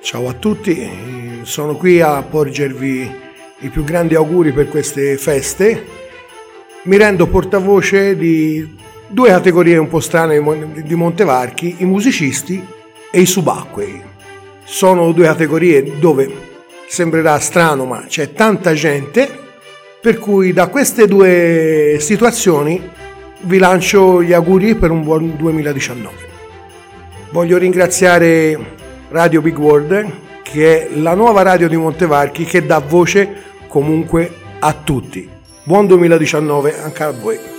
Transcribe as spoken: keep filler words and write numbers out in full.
Ciao a tutti, sono qui a porgervi i più grandi auguri per queste feste. Mi rendo portavoce di due categorie un po' strane di Montevarchi, i musicisti e i subacquei. Sono due categorie dove sembrerà strano, ma c'è tanta gente, per cui da queste due situazioni vi lancio gli auguri per un buon duemiladiciannove. Voglio ringraziare Radio Big World, che è la nuova radio di Montevarchi che dà voce comunque a tutti. Buon duemiladiciannove anche a voi.